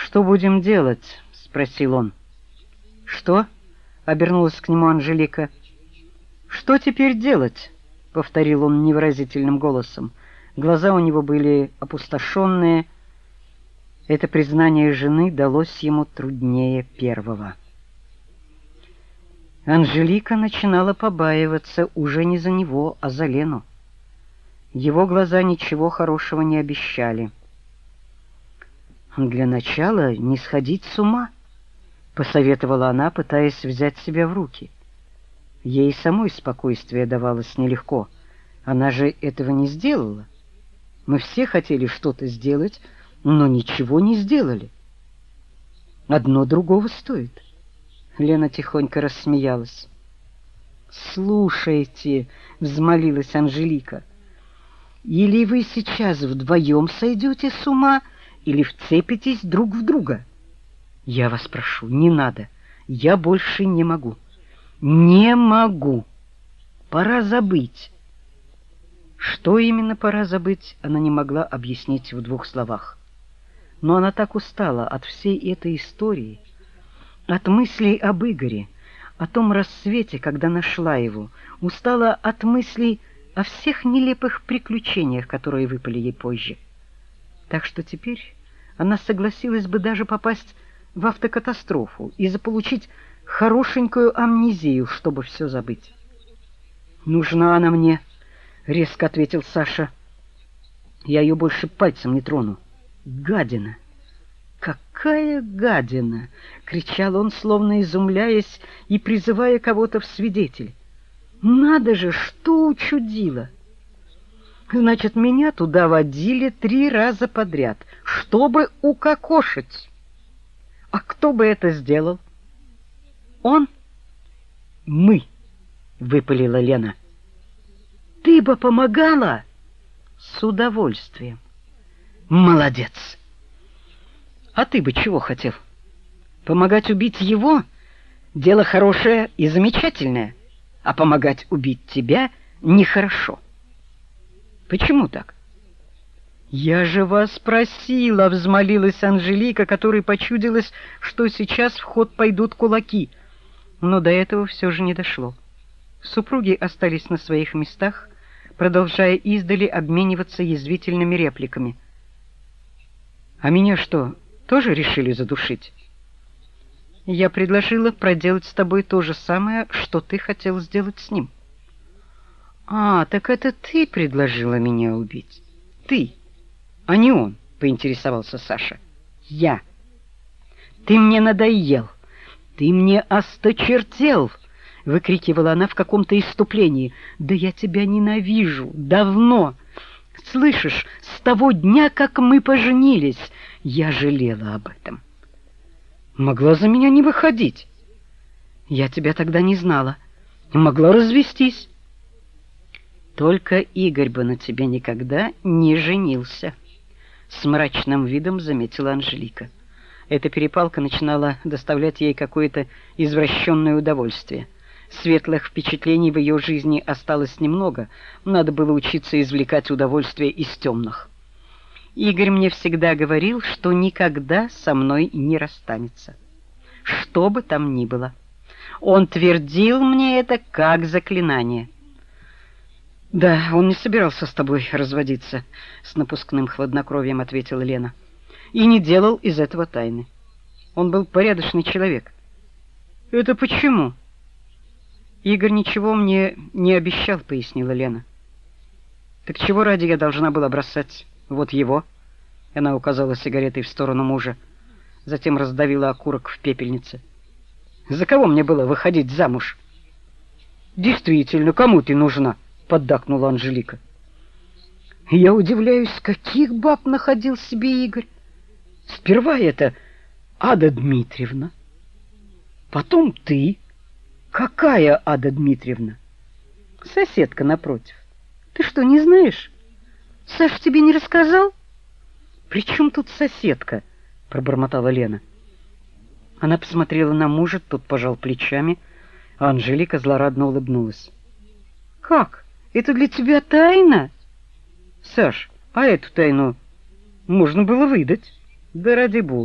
«Что будем делать?» — спросил он. «Что?» — обернулась к нему Анжелика. «Что теперь делать?» — повторил он невыразительным голосом. Глаза у него были опустошенные. Это признание жены далось ему труднее первого. Анжелика начинала побаиваться уже не за него, а за Лену. Его глаза ничего хорошего не обещали. «Для начала не сходить с ума», — посоветовала она, пытаясь взять себя в руки. Ей самой спокойствие давалось нелегко. Она же этого не сделала. Мы все хотели что-то сделать, но ничего не сделали. Одно другого стоит. Лена тихонько рассмеялась. «Слушайте», — взмолилась Анжелика, — «или вы сейчас вдвоем сойдете с ума, или вцепитесь друг в друга. Я вас прошу, не надо. Я больше не могу. Не могу. Пора забыть». Что именно пора забыть, она не могла объяснить в двух словах. Но она так устала от всей этой истории, от мыслей об Игоре, о том рассвете, когда нашла его, устала от мыслей о всех нелепых приключениях, которые выпали ей позже. Так что теперь она согласилась бы даже попасть в автокатастрофу и заполучить хорошенькую амнезию, чтобы все забыть. «Нужна она мне», — резко ответил Саша. «Я ее больше пальцем не трону. Гадина!» «Какая гадина!» — кричал он, словно изумляясь и призывая кого-то в свидетель. «Надо же, что учудила! Значит, меня туда водили 3 раза подряд, чтобы укокошить. А кто бы это сделал? Он? Мы!» — выпалила Лена. «Ты бы помогала?» «С удовольствием». «Молодец! А ты бы чего хотел? Помогать убить его — дело хорошее и замечательное, а помогать убить тебя — нехорошо. Почему так?» «Я же вас просила», — взмолилась Анжелика, которой почудилось, что сейчас в ход пойдут кулаки. Но до этого все же не дошло. Супруги остались на своих местах, продолжая издали обмениваться язвительными репликами. «А меня что, тоже решили задушить?» «Я предложила проделать с тобой то же самое, что ты хотел сделать с ним». «А, так это ты предложила меня убить? Ты, а не он», — поинтересовался Саша. «Я. Ты мне надоел, ты мне осточертел», — выкрикивала она в каком-то исступлении. «Да я тебя ненавижу, давно. Слышишь, с того дня, как мы поженились, я жалела об этом. Могла за меня не выходить. Я тебя тогда не знала. Могла развестись. Только Игорь бы на тебе никогда не женился», — с мрачным видом заметила Анжелика. Эта перепалка начинала доставлять ей какое-то извращенное удовольствие. Светлых впечатлений в ее жизни осталось немного, надо было учиться извлекать удовольствие из темных. «Игорь мне всегда говорил, что никогда со мной не расстанется, что бы там ни было. Он твердил мне это как заклинание». «Да, он не собирался с тобой разводиться», — с напускным хладнокровием ответила Лена. «И не делал из этого тайны. Он был порядочный человек». «Это почему?» «Игорь ничего мне не обещал», — пояснила Лена. «Так чего ради я должна была бросать вот его?» Она указала сигаретой в сторону мужа, затем раздавила окурок в пепельнице. «За кого мне было выходить замуж?» «Действительно, кому ты нужна?» — поддакнула Анжелика. «Я удивляюсь, каких баб находил себе Игорь. Сперва это Ада Дмитриевна, потом ты». «Какая Ада Дмитриевна?» «Соседка напротив. Ты что, не знаешь? Саш тебе не рассказал?» «При чем тут соседка?» — пробормотала Лена. Она посмотрела на мужа, тот пожал плечами, а Анжелика злорадно улыбнулась. «Как? Это для тебя тайна?» «Саш, а эту тайну можно было выдать». «Да ради бога.